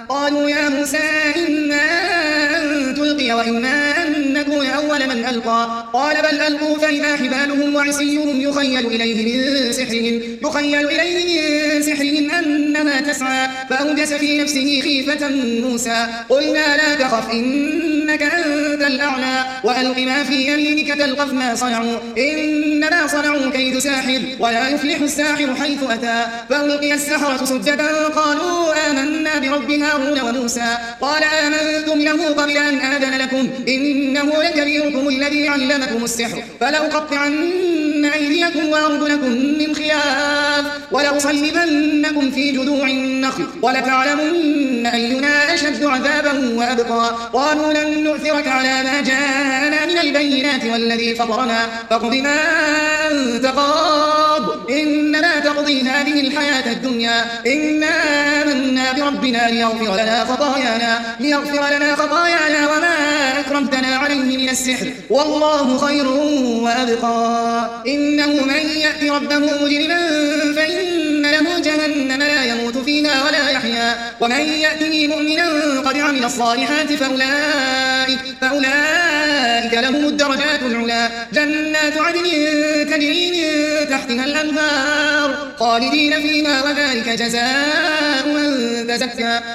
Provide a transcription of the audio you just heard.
قالوا يا موسى إما أن تلقي وإما أن نكون أول من ألقى قال بل ألقوا فإذا حبالهم وعصيهم يخيل إليه من سحرهم أنها تسعى فأوجس في نفسه خيفة موسى قلنا لا تخف إنك أنت الأعلى وألق ما في يمينك تلقف ما صنعوا إنما صنعوا كيد ساحر ولا يفلح الساحر حيث أتى فألقي السحرة سجدا قالوا آمنا برب هارون وموسى قال آمنتم له قبل أن آذن لكم إنه لكبيركم الذي علمكم السحر فلأقطعن أيديكم وأرجلكم من خلاف ولأصلبنكم في جذوع النخل ولتعلمن أينا أشد عذابا وأبقى قالوا لن نؤثرك على ما جاءنا من البينات والذي فطرنا فاقض ما أنت قاض إنما تقضي هذه الحياة الدنيا إنا آمنا بربنا ليغفر لنا خطايانا وما أكرمتنا عليه من السحر والله خير وأبقى إنه من يأتي ربه مجرما فإن له جهنم لا يموت فيها ولا يحيا ومن يأته مؤمنا قد عمل الصالحات فأولئك لهم الدرجات العلى جنات عدن تجري من تحتها الأنهار خالدين فيها وذلك جزاء من تزكى